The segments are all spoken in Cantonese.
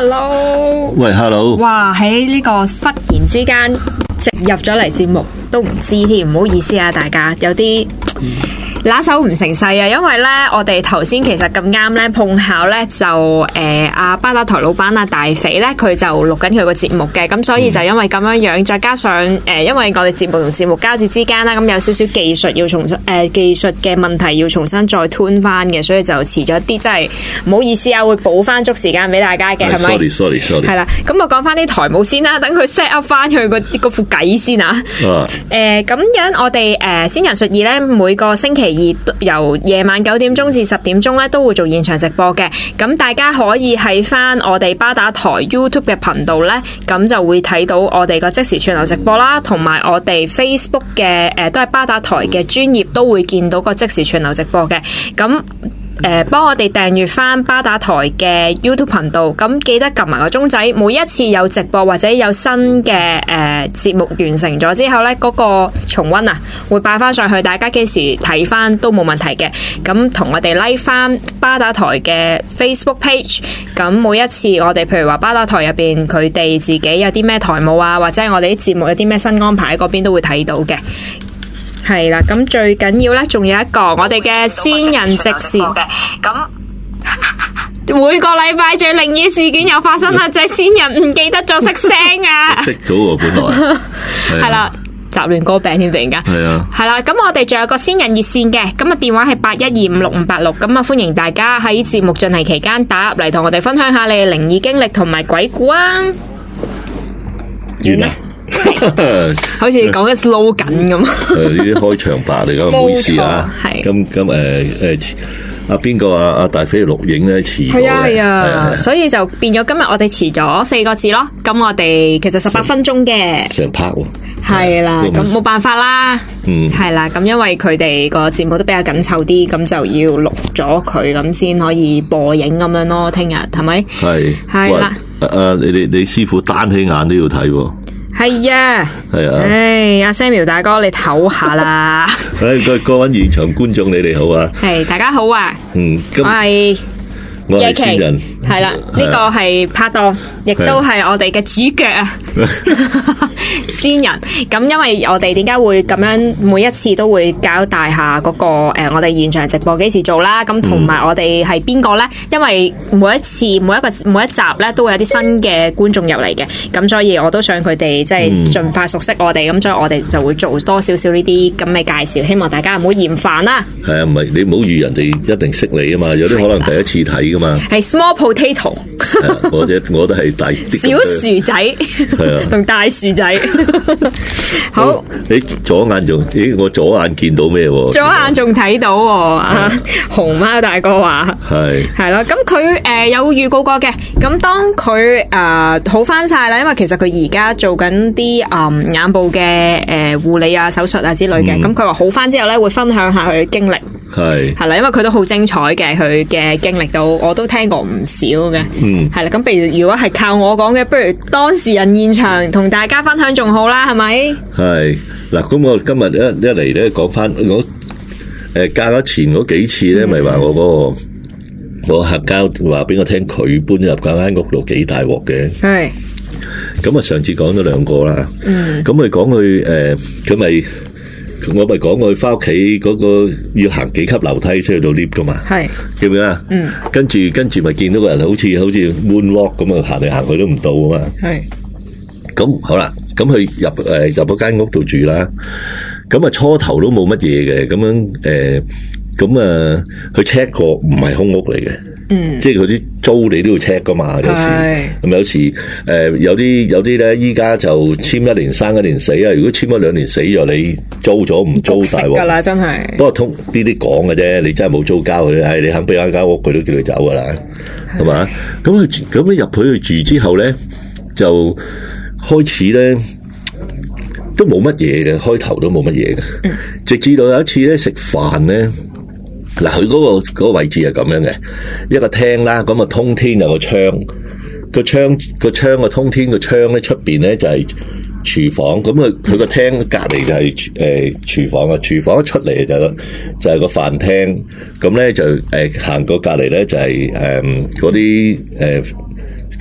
Hello， 喂 ，Hello， 哇，喺呢個忽然之間直入咗嚟節目，都唔知添，唔好意思啊，大家有啲拿手唔成勢啊，因為咧我哋頭先其實咁啱咧碰巧咧就阿巴打台老闆阿大肥咧佢就錄緊佢個節目嘅，咁所以就因為咁樣樣，再加上因為我哋節目同節目交接之間啦，咁有少少技術要重新技術嘅問題要重新再 tune 翻嘅，所以就遲咗啲，真係唔好意思啊，會補翻足時間俾大家嘅，係咪 ？Sorry。 係啦，咁我講翻啲台務先啦，等佢 set up 翻佢嗰副計先啊。咁樣我哋先人術二咧，每個星期二由夜晚9點鐘至10點鐘咧，都會做現場直播嘅。咁大家可以喺翻我哋巴打台 YouTube 嘅頻道咧，咁就會睇到我哋個即時串流直播啦，同埋我哋 Facebook 嘅都係巴打台嘅專頁都會見到個即時串流直播嘅。咁幫我哋訂閱翻巴打台嘅 YouTube 頻道，咁記得撳埋個鐘仔，每一次有直播或者有新嘅節目完成咗之後呢，嗰個重溫啊會擺翻上去，大家幾時睇翻都冇問題嘅。咁同我哋 like 翻巴打台嘅 Facebook page， 咁每一次我哋譬如話巴打台入邊佢哋自己有啲咩台務啊，或者我哋啲節目有啲咩新安排喺嗰邊都會睇到嘅。係啦，咁最緊要咧，仲有一個我哋嘅先人直視嘅，咁每個禮拜最靈異事件又發生啦，隻先人唔記得咗熄聲啊， 熄咗喎本來， 係啦，雜亂歌病添突然間， 係啊， 係啦，咁我哋仲有個先人熱線嘅，咁啊電話係81256586，咁啊歡迎大家喺節目進行期間打入嚟同我哋分享下你嘅靈異經歷同埋鬼故啊， 完啦。 好似講緊 slogan 咁。 呢啲開場白嚟噶，唔好意思啊。咁阿邊個阿大飛錄影咧遲咗嘅， 係啊，所以就變咗今日我哋遲咗4個字咯。咁我哋其實18分鐘嘅， 成 part 喎。 係啦，咁冇辦法啦。係啦，咁因為佢哋個節目都比較緊湊啲，咁就要錄咗佢，咁先可以播映咁樣咯。聽日係咪？係啦。 你師傅單起眼都要睇喎。 係啊，阿 Samuel 大哥，你唞下啦。 各位現場觀眾，你哋好啊！ 係大家好啊！我係先人，係啦，呢個係拍檔，亦都係我哋嘅主角啊！先人，咁因為我哋點解會咁樣每一次都會交代下嗰個我哋現場直播幾時做啦？咁同埋我哋係邊個咧？因為每一次每一集咧都會有啲新嘅觀眾入嚟嘅，咁所以我都想佢哋即係盡快熟悉我哋，咁所以我哋就會做多少少呢啲咁嘅介紹，希望大家唔好嫌煩啦。係啊， 唔係你唔好預人哋一定識你啊嘛，有啲可能第一次睇噶嘛。 係 small potato， 我都係大小薯仔，係啊，同大薯仔。好， 你左眼仲，我左眼見到咩？左眼仲睇到啊！熊貓大哥話係啦，咁佢有預告過嘅，咁當佢好翻晒啦，因為其實佢而家做緊啲眼部嘅護理啊、手術啊之類嘅，咁佢話好翻之後咧會分享下佢嘅經歷，係啦，因為佢都好精彩嘅，佢嘅經歷都我都聽過唔少嘅，係啦，咁譬如如果係靠我講嘅，不如當事人現場同大家分享仲好啦，係咪？ 係嗱，咁我今日一嚟咧講翻我隔咗前嗰幾次咧，咪話我嗰個我客家話俾我聽，佢搬入嗰間屋度幾大鑊嘅。係咁啊，上次講咗2個啦。咁咪講佢佢咪我咪講佢翻屋企嗰個要行幾級樓梯先去到 lift 噶嘛。係記唔記得啊？跟住咪見到個人好似 moonwalk 咁啊，行嚟行去都唔到啊嘛。係咁好啦，咁佢入嗰間屋度住啦。咁啊初頭都冇乜嘢嘅，咁樣佢 check 過唔係空屋嚟嘅，即係嗰啲租你都要 check 噶嘛，有時咁有時有啲咧，依家就簽1年生1年死啊，如果簽咗2年死咗，你租咗唔租大鑊噶啦，真係。不過通呢啲講嘅啫，你真係冇租交嘅，你肯俾間屋佢都叫你走噶啦，係嘛？咁你入去住之後咧，就開始咧。都冇乜嘢嘅，開頭都冇乜嘢嘅，直至到有一次咧食飯咧，嗱佢嗰個位置係咁樣嘅，一個廳啦，咁啊通天有個窗，個窗個通天個窗咧出邊咧就係廚房，咁佢個廳隔籬就係廚房啊，廚房一出嚟就係個飯廳，咁咧就行過隔籬咧就係嗰啲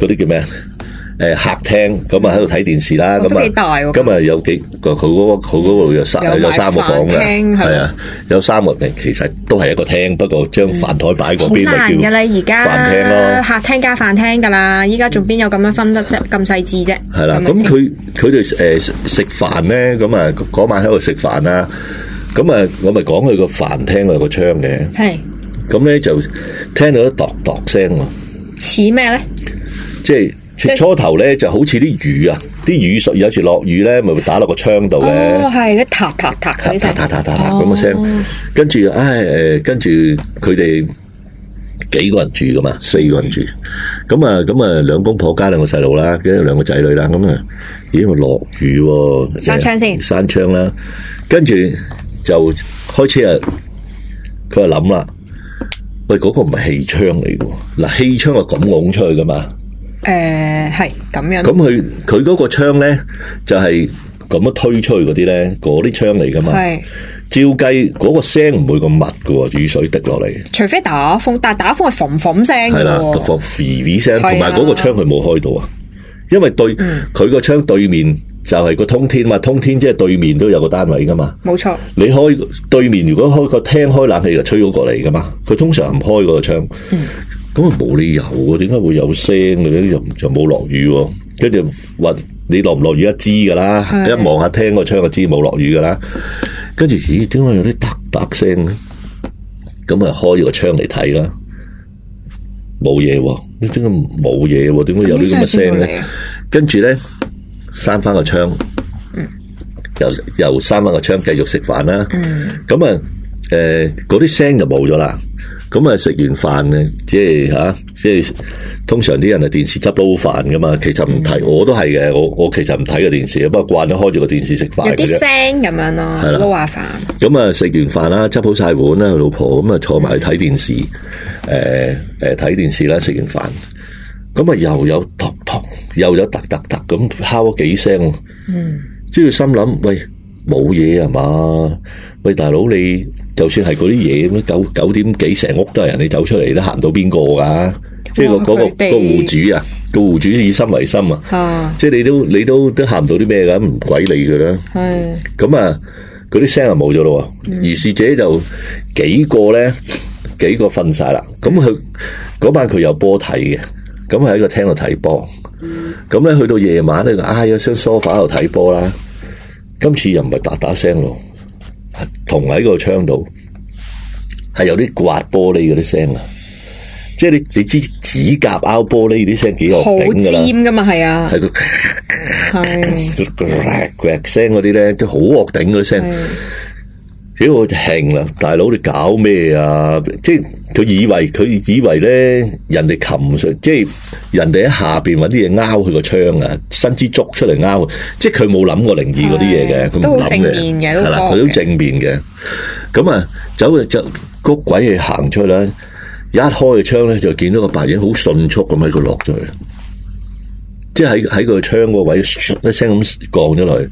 啲叫咩？客廳咁啊喺度睇電視啦，咁啊，今日有幾佢嗰度有三個房嘅，係啊，有3個，其實都係一個廳，不過將飯台擺嗰邊咪叫而家飯廳咯， 客廳加飯廳噶啦，依家仲邊有咁樣分得啫咁細緻啫？ 係啦，咁佢哋食飯咧，咁啊嗰晚喺度食飯啦，咁啊我咪講佢個飯廳有個窗嘅，係，咁咧就聽到啲度聲喎， 似咩咧？ 即係。初頭咧就好似啲雨啊，啲雨水有時落雨咧，咪會打落個窗度嘅。 哦，係啲嗒嗒嗒嗰啲聲， 嗒咁嘅聲。跟住，跟住佢哋幾個人住噶嘛，4個人住。咁啊，兩公婆加2個細路啦，跟住2個仔女啦。咁啊，咦，咪落雨喎？ 閂窗先， 閂窗啦。跟住就開車啊，佢就諗啦，喂，嗰個唔係氣窗嚟嘅，嗱，氣窗係咁拱出去噶嘛。 係咁樣。 咁佢嗰個窗咧就係咁樣推出去嗰啲咧，嗰啲窗嚟噶嘛。係照計嗰個聲唔會咁密噶，雨水滴落嚟。 除非打風，但係打風係嘭嘭聲嘅。係啦， 嘭嗚聲，同埋嗰個窗佢冇開到啊。因為佢個窗對面就係個通天嘛，通天即係對面都有個單位噶嘛。冇錯。你開對面，如果開個廳開冷氣就吹咗過嚟噶嘛。佢通常唔開嗰個窗。咁啊冇理由喎，點解會有聲嘅咧？就冇落雨喎，跟住話你落唔落雨一知噶啦，一望下廳個窗就知冇落雨噶啦。跟住咦，點解有啲嗒聲咧？咁啊開咗個窗嚟睇啦，冇嘢喎，點解冇嘢喎？點解有啲咁嘅聲咧？跟住咧閂翻個窗，又閂翻個窗繼續食飯啦。咁啊嗰啲聲就冇咗啦。咁啊食完飯咧，即係通常啲人係電視執撈飯噶嘛，其實唔睇，我都係嘅，我其實唔睇個電視，不過慣咗開住個電視食飯嘅啫。有啲聲咁樣咯，撈下飯。咁啊食完飯啦，執好晒碗啦，老婆咁啊坐埋去睇電視，睇電視啦，食完飯，咁啊又有突突，又有突突突咁敲咗幾聲，即係心諗喂，冇嘢係嘛？喂大佬你。就算係嗰啲嘢咁9點幾成屋都係人哋走出嚟都行到邊個噶？即係嗰個戶主啊，個戶主以心為心啊，即係你都行唔到啲咩噶，唔鬼理佢啦。係咁啊，嗰啲聲就冇咗咯。而是者就幾個瞓晒啦。咁佢嗰晚佢有波睇嘅，咁喺個廳度睇波。咁咧去到夜晚咧，有張梳化喺度睇波啦。今次又唔係打聲咯。同喺個窗度係有啲刮玻璃嗰啲聲啊，即係你知指甲拗玻璃啲聲幾惡頂噶啦，好尖噶嘛，係啊，係個刮聲嗰啲咧都好惡頂嗰啲聲，幾我就興啦，大佬你搞咩啊？即係佢以為咧人哋擒上，即係人哋喺下邊搵啲嘢拗佢個窗啊，伸支竹出嚟拗，即係佢冇諗過靈異嗰啲嘢嘅，佢唔諗嘅，係啦，佢都正面嘅。咁啊，走就個鬼嘢行出去啦，一開個窗咧就見到個白影好迅速咁喺度落咗去，即係喺個窗個位一聲咁降咗落去，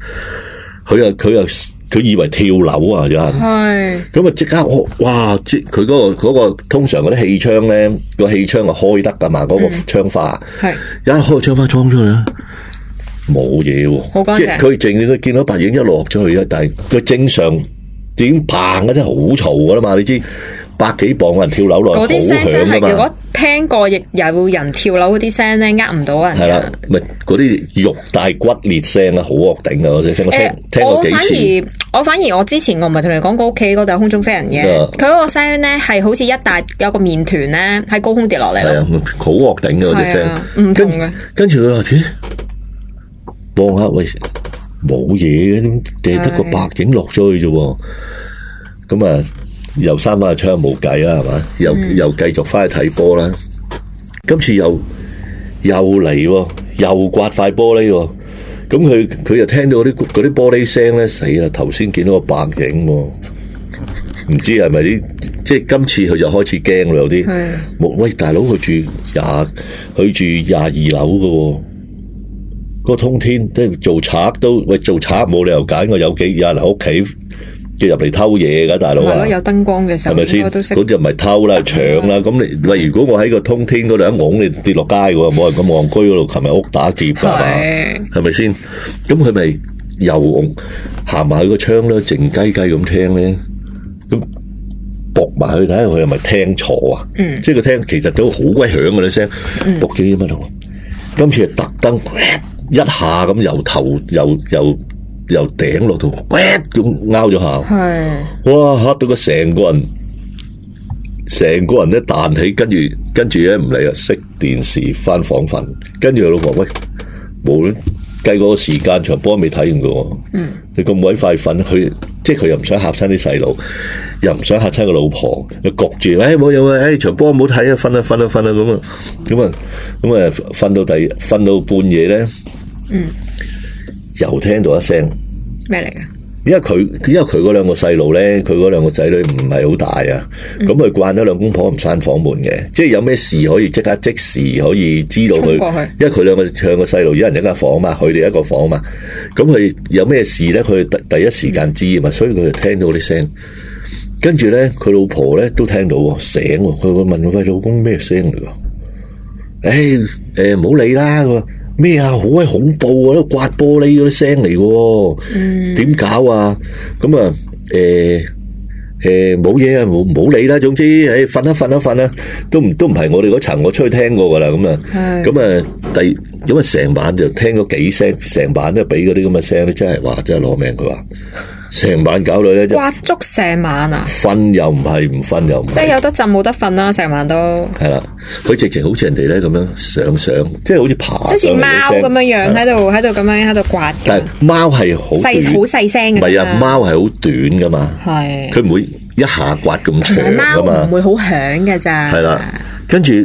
佢以為跳樓啊，有人係咁啊！即刻哇！即佢嗰個通常嗰啲氣窗咧，個氣窗係開得噶嘛，嗰個窗花係一開個窗花裝出去啦，冇嘢喎，即係佢淨係見到白影一落咗去，但係佢正常已經嘭嘅，真係好嘈噶啦嘛！你知100幾磅嘅人跳樓落，好響噶嘛。如果聽過亦有人跳樓嗰啲聲咧，呃唔到人。係啦，咪嗰啲肉大骨裂聲啊，好惡頂啊！嗰隻聲我聽過幾次。我反而我之前我唔係同你講過屋企嗰度空中飛人嘅，佢嗰個聲咧係好似一大有個麵團咧喺高空跌落嚟。係啊，好惡頂嘅嗰隻聲，唔同嘅。跟住佢話：咦，望下喂，冇嘢嘅，掟得個白影落咗去啫。咁啊，又閂翻個窗冇計啦，係嘛？又繼續翻去睇波啦。今次又嚟，又刮塊玻璃。咁佢又聽到嗰啲玻璃聲咧，死啦！頭先見到個白影，唔知係咪啲，即係今次佢就開始驚咯，有啲冇喂大佬，佢住22樓嘅，個通天即係做賊都喂做賊冇理由揀個有人喺屋企叫入嚟偷嘢噶，大佬啊！ 有燈光嘅時候， 係咪先？嗰就唔係偷啦，搶啦。咁你喂，如果我喺個通天嗰度一拱你跌落街嘅喎，冇人咁戇居嗰度，琴日屋打劫㗎嘛？係咪先？咁佢咪又行埋去個窗咧，靜雞雞咁聽咧，咁搏埋去睇下佢係咪聽錯啊？即係個聽其實都好鬼響嘅啲聲，搏咗啲乜咯？今次係特登一下咁由頭由頂落到，咁拗咗下，哇！嚇到佢成個人咧彈起，跟住咧唔理啊，熄電視翻房瞓，跟住佢老婆喂，冇咧計嗰個時間場波未睇完嘅喎，你咁鬼快瞓，佢又唔想嚇親啲細路，又唔想嚇親個老婆，又焗住，冇嘢啊，場波唔好睇啊，瞓啊咁啊，瞓到半夜咧。又聽到一聲咩嚟㗎？ 因為佢嗰兩個細路咧，佢嗰兩個仔女唔係好大啊，咁佢慣咗兩公婆唔閂房門嘅，即係有咩事可以即時可以知道佢，因為佢兩個細路一人一間房嘛，佢哋一個房嘛，咁佢有咩事咧，佢第一時間知啊嘛，所以佢就聽到啲聲，跟住咧佢老婆咧都聽到醒，佢會問佢老公咩聲嚟㗎？唔好理啦。咩啊？好鬼恐怖啊！都刮玻璃嗰啲聲嚟嘅，點搞啊？咁啊，冇嘢啊，冇理啦。總之，瞓啦，都唔係我哋嗰層，我出去聽過噶啦。咁啊，成晚就聽咗幾聲，成晚都俾嗰啲咁嘅聲，真係話真係攞命。佢話成晚搞到咧， 刮足成晚啊！ 瞓又唔係，唔瞓又唔係， 即係有得浸冇得瞓啦，成晚都係啦。佢直情好似人哋咧咁樣上，即係好似爬， 好似貓咁樣喺度咁樣喺度刮。 但係貓係好細聲嘅， 唔係啊，貓係好短噶嘛，係佢唔會一下刮咁長噶嘛， 唔會好響嘅咋。 係啦，跟住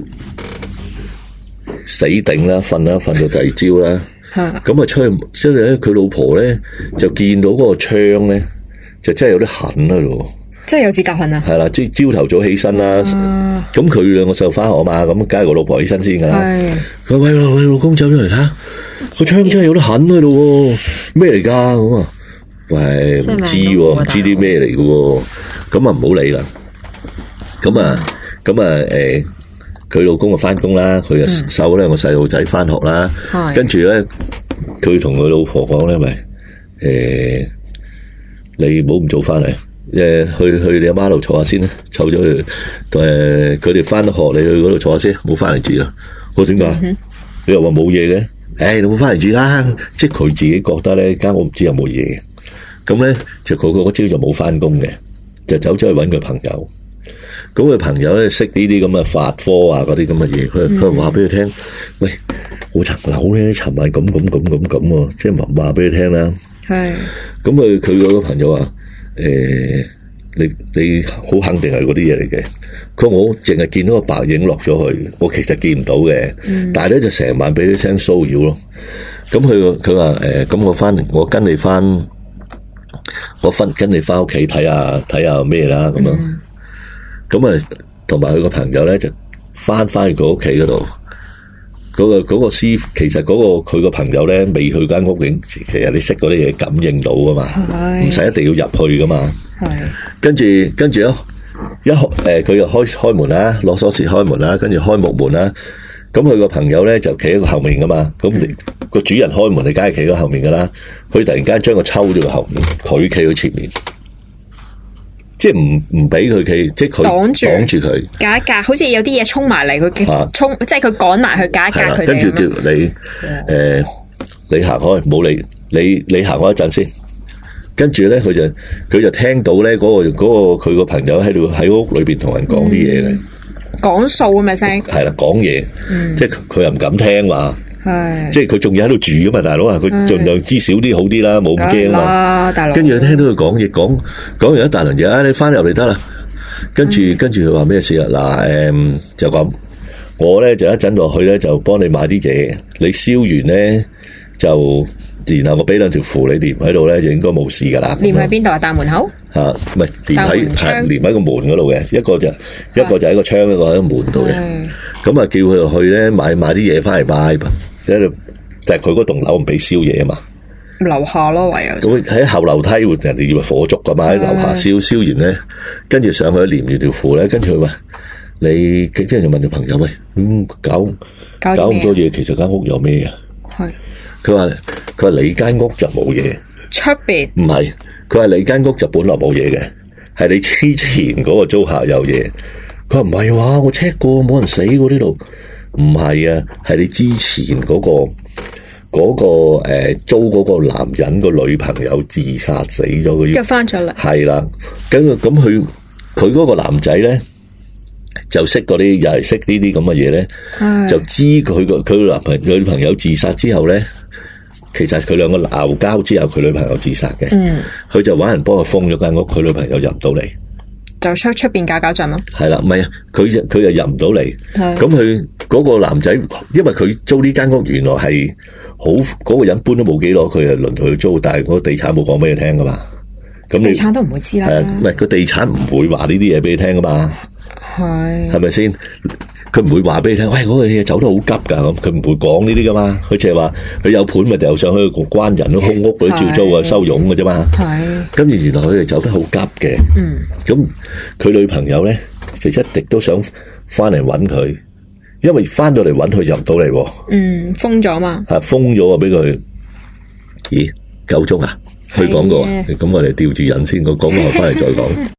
死頂啦，瞓到第二朝啦。咁啊出去，之後咧佢老婆咧就見到嗰個窗咧，就真係有啲痕喺度， 即係有指甲痕啊！ 係啦，即係朝頭早起身啦，咁佢兩個就翻學嘛，咁梗係個老婆起身先噶啦。佢喂老公走咗嚟睇下，個窗真係有啲痕喺度，咩嚟噶？咁啊，喂唔知啲咩嚟嘅，咁啊唔好理啦。咁啊佢老公就翻工啦，佢就收咗兩個細路仔翻學啦，跟住咧佢同佢老婆講咧，咪你唔好咁早翻嚟，去你阿媽度坐下先啦，湊咗佢，佢哋翻咗學，你去嗰度坐下先，唔好翻嚟住啦。我點解？你又話冇嘢嘅，你唔好翻嚟住啦。即係佢自己覺得咧，間屋唔知有冇嘢，咁咧就佢嗰朝就冇翻工嘅，就走咗去搵佢朋友。咁佢朋友咧識呢啲咁嘅法科啊，嗰啲咁嘅嘢，佢話俾佢聽，喂，我層樓咧尋晚咁，即係話俾佢聽啦。係。咁佢嗰個朋友話，你好肯定係嗰啲嘢嚟嘅。佢話我淨係見到個白影落咗去，我其實見唔到嘅。但係咧就成晚俾啲聲騷擾咯。咁佢話咁我跟你翻屋企睇下咩啦咁樣。咁啊，同埋佢個朋友咧就翻去佢屋企嗰度，嗰個師傅其實佢個朋友咧未去間屋影，其實你識嗰啲嘢感應到噶嘛，唔使一定要入去噶嘛。係，跟住咯，佢又開門啦，攞鎖匙開門啦，跟住開木門啦。咁佢個朋友咧就企喺個後面噶嘛，咁個主人開門，你梗係企喺後面噶啦。佢突然間將佢抽咗個後面，佢企喺前面。即係唔俾佢企，即係佢擋住佢，隔一隔，好似有啲嘢衝埋嚟，佢衝，即係佢趕埋去隔一隔佢。跟住叫你，你行開，冇理你行開一陣先。跟住咧，佢就聽到咧嗰個佢個朋友喺屋裏邊同人講啲嘢嘅， 講數咁嘅聲，係啦，講嘢，即係佢又唔敢聽嘛。係，即係佢仲要喺度住噶嘛，大佬啊，佢盡量知少啲好啲啦，冇咁驚嘛。跟住聽到佢講嘢，講完一大輪嘢，你翻入嚟得啦。跟住佢話咩事啊？嗱，就咁，我咧就一陣落去咧就幫你買啲嘢，你燒完咧就，然後我俾兩條符你黏喺度咧，就應該冇事噶啦。 黏喺邊度啊？大門口？吓，唔係黏喺個門嗰度嘅，一個就喺個窗，一個喺個門度嘅。咁啊，叫佢去咧買啲嘢翻嚟拜。即係佢嗰棟樓唔俾燒嘢啊嘛， 樓下咯，唯有咁喺後樓梯，人哋以為火燭噶嘛，喺樓下燒完咧，跟住上去連住條褲咧，跟住佢話你，即係就問條朋友喂，搞咁多嘢，其實間屋有咩啊？係佢話你間屋就冇嘢， 出邊唔係，佢話你間屋就本來冇嘢嘅，係你之前嗰個租客有嘢。佢話唔係話我 check 過冇人死過呢度，唔係啊，係你之前嗰個租嗰個男人個女朋友自殺死咗，佢要翻咗嚟。係啦，咁佢嗰個男仔咧就識嗰啲，又係識呢啲咁嘅嘢咧，就知佢個女朋友自殺之後咧，其實佢兩個鬧交之後，佢女朋友自殺嘅。佢就搵人幫佢封咗間屋，佢女朋友入唔到嚟， 就出邊搞震咯。 係啦，唔係佢又入唔到嚟。咁佢嗰個男仔，因為佢租呢間屋原來係好嗰個人搬都冇幾耐，佢係輪到去租，但係嗰個地產冇講俾你聽噶嘛。咁地產都唔會知啦。唔係個地產唔會話呢啲嘢俾你聽噶嘛。係咪先？佢唔會話俾你聽，喂，嗰個嘢走得好急噶，咁佢唔會講呢啲噶嘛。佢淨係話佢有盤咪掉上去個關人，空屋嗰啲照租啊收佣嘅啫嘛。跟住原來佢哋走得好急嘅。咁佢女朋友咧就一直都想翻嚟揾佢，因為翻到嚟揾佢入唔到嚟。封咗嘛？封咗啊！俾佢。咦？夠鐘啊？去廣告啊？咁我哋吊住人先，我講完翻嚟再講。